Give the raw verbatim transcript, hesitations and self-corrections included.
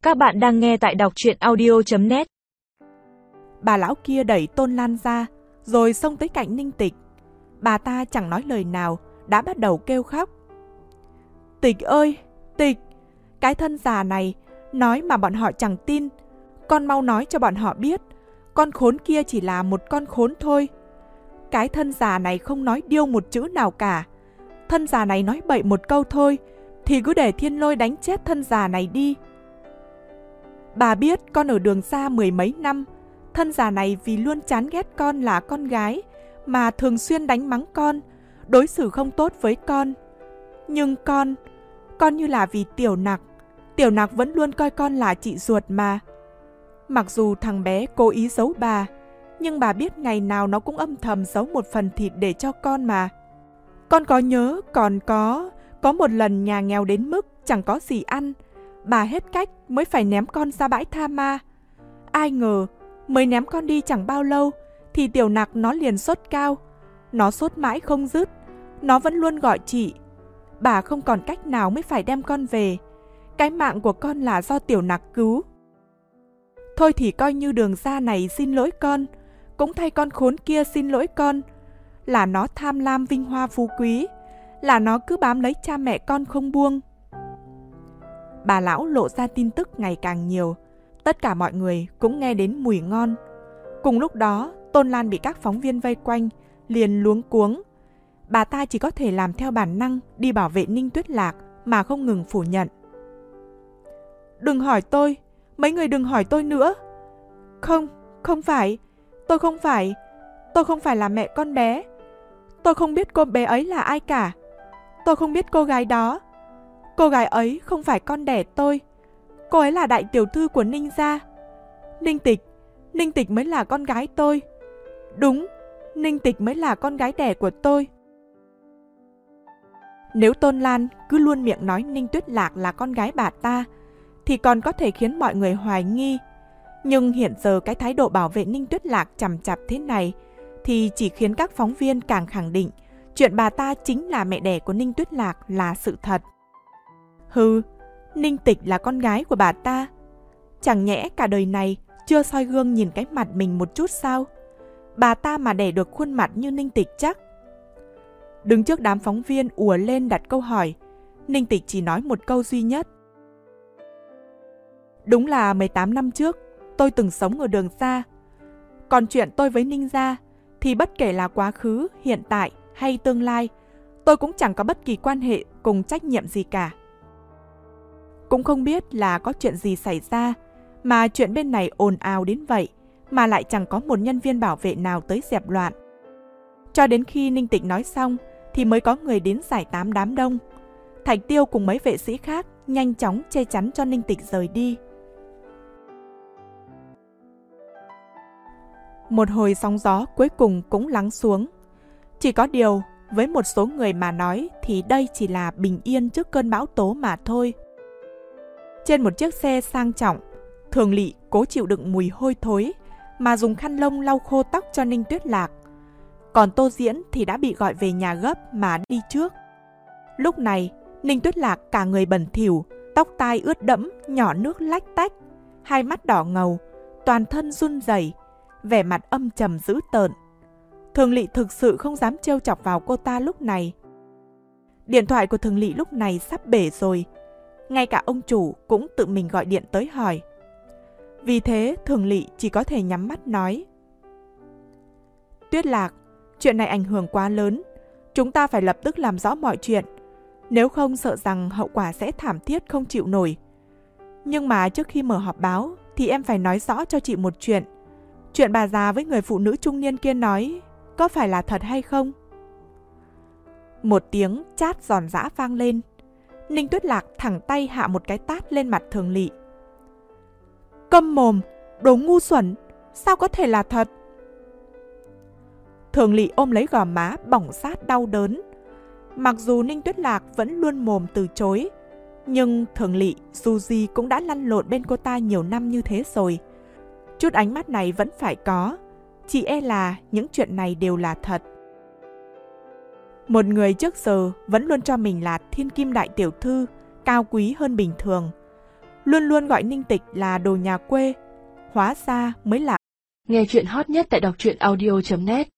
Các bạn đang nghe tại đọc truyện audio chấm net. Bà lão kia đẩy Tôn Lan ra, rồi xông tới cạnh Ninh Tịch. Bà ta chẳng nói lời nào, đã bắt đầu kêu khóc. Tịch ơi, Tịch, cái thân già này, nói mà bọn họ chẳng tin. Con mau nói cho bọn họ biết, con khốn kia chỉ là một con khốn thôi. Cái thân già này không nói điêu một chữ nào cả. Thân già này nói bậy một câu thôi, thì cứ để Thiên Lôi đánh chết thân già này đi. Bà biết con ở đường xa mười mấy năm, thân già này vì luôn chán ghét con là con gái, mà thường xuyên đánh mắng con, đối xử không tốt với con. Nhưng con, con như là vì Tiểu Nặc, Tiểu Nặc vẫn luôn coi con là chị ruột mà. Mặc dù thằng bé cố ý giấu bà, nhưng bà biết ngày nào nó cũng âm thầm giấu một phần thịt để cho con mà. Con có nhớ còn có, có một lần nhà nghèo đến mức chẳng có gì ăn, bà hết cách mới phải ném con ra bãi tha ma. Ai ngờ, mới ném con đi chẳng bao lâu, thì Tiểu Nặc nó liền sốt cao. Nó sốt mãi không dứt, nó vẫn luôn gọi chị. Bà không còn cách nào mới phải đem con về. Cái mạng của con là do Tiểu Nặc cứu. Thôi thì coi như đường ra này xin lỗi con, cũng thay con khốn kia xin lỗi con. Là nó tham lam vinh hoa phú quý, là nó cứ bám lấy cha mẹ con không buông. Bà lão lộ ra tin tức ngày càng nhiều, tất cả mọi người cũng nghe đến mùi ngon. Cùng lúc đó, Tôn Lan bị các phóng viên vây quanh, liền luống cuống. Bà ta chỉ có thể làm theo bản năng đi bảo vệ Ninh Tuyết Lạc mà không ngừng phủ nhận. Đừng hỏi tôi, mấy người đừng hỏi tôi nữa. Không, không phải, tôi không phải, tôi không phải là mẹ con bé. Tôi không biết cô bé ấy là ai cả. Tôi không biết cô gái đó. Cô gái ấy không phải con đẻ tôi. Cô ấy là đại tiểu thư của Ninh gia. Ninh Tịch, Ninh Tịch mới là con gái tôi. Đúng, Ninh Tịch mới là con gái đẻ của tôi. Nếu Tôn Lan cứ luôn miệng nói Ninh Tuyết Lạc là con gái bà ta, thì còn có thể khiến mọi người hoài nghi. Nhưng hiện giờ cái thái độ bảo vệ Ninh Tuyết Lạc chằm chặp thế này, thì chỉ khiến các phóng viên càng khẳng định chuyện bà ta chính là mẹ đẻ của Ninh Tuyết Lạc là sự thật. Hừ, Ninh Tịch là con gái của bà ta. Chẳng nhẽ cả đời này chưa soi gương nhìn cái mặt mình một chút sao? Bà ta mà đẻ được khuôn mặt như Ninh Tịch chắc. Đứng trước đám phóng viên ùa lên đặt câu hỏi, Ninh Tịch chỉ nói một câu duy nhất. Đúng là mười tám năm trước, tôi từng sống ở đường xa. Còn chuyện tôi với Ninh gia, thì bất kể là quá khứ, hiện tại hay tương lai, tôi cũng chẳng có bất kỳ quan hệ cùng trách nhiệm gì cả. Cũng không biết là có chuyện gì xảy ra, mà chuyện bên này ồn ào đến vậy, mà lại chẳng có một nhân viên bảo vệ nào tới dẹp loạn. Cho đến khi Ninh Tịch nói xong, thì mới có người đến giải tán đám đông. Thạch Tiêu cùng mấy vệ sĩ khác nhanh chóng che chắn cho Ninh Tịch rời đi. Một hồi sóng gió cuối cùng cũng lắng xuống. Chỉ có điều, với một số người mà nói thì đây chỉ là bình yên trước cơn bão tố mà thôi. Trên một chiếc xe sang trọng, Thường Lỵ cố chịu đựng mùi hôi thối mà dùng khăn lông lau khô tóc cho Ninh Tuyết Lạc. Còn Tô Diễn thì đã bị gọi về nhà gấp mà đi trước. Lúc này, Ninh Tuyết Lạc cả người bẩn thỉu, tóc tai ướt đẫm, nhỏ nước lách tách, hai mắt đỏ ngầu, toàn thân run rẩy, vẻ mặt âm trầm dữ tợn. Thường Lỵ thực sự không dám trêu chọc vào cô ta lúc này. Điện thoại của Thường Lỵ lúc này sắp bể rồi. Ngay cả ông chủ cũng tự mình gọi điện tới hỏi. Vì thế Thường Lỵ chỉ có thể nhắm mắt nói. Tuyết Lạc, chuyện này ảnh hưởng quá lớn. Chúng ta phải lập tức làm rõ mọi chuyện. Nếu không sợ rằng hậu quả sẽ thảm thiết không chịu nổi. Nhưng mà trước khi mở họp báo thì em phải nói rõ cho chị một chuyện. Chuyện bà già với người phụ nữ trung niên kia nói có phải là thật hay không? Một tiếng chát giòn giã vang lên. Ninh Tuyết Lạc thẳng tay hạ một cái tát lên mặt Thường Lỵ. Câm mồm, đồ ngu xuẩn, sao có thể là thật? Thường Lỵ ôm lấy gò má bỏng rát đau đớn. Mặc dù Ninh Tuyết Lạc vẫn luôn mồm từ chối, nhưng Thường Lỵ dù gì cũng đã lăn lộn bên cô ta nhiều năm như thế rồi. Chút ánh mắt này vẫn phải có, chỉ e là những chuyện này đều là thật. Một người trước giờ vẫn luôn cho mình là thiên kim đại tiểu thư, cao quý hơn bình thường. luôn luôn gọi Ninh Tịch là đồ nhà quê, hóa ra mới là. Nghe chuyện hot nhất tại đọc truyện audio chấm net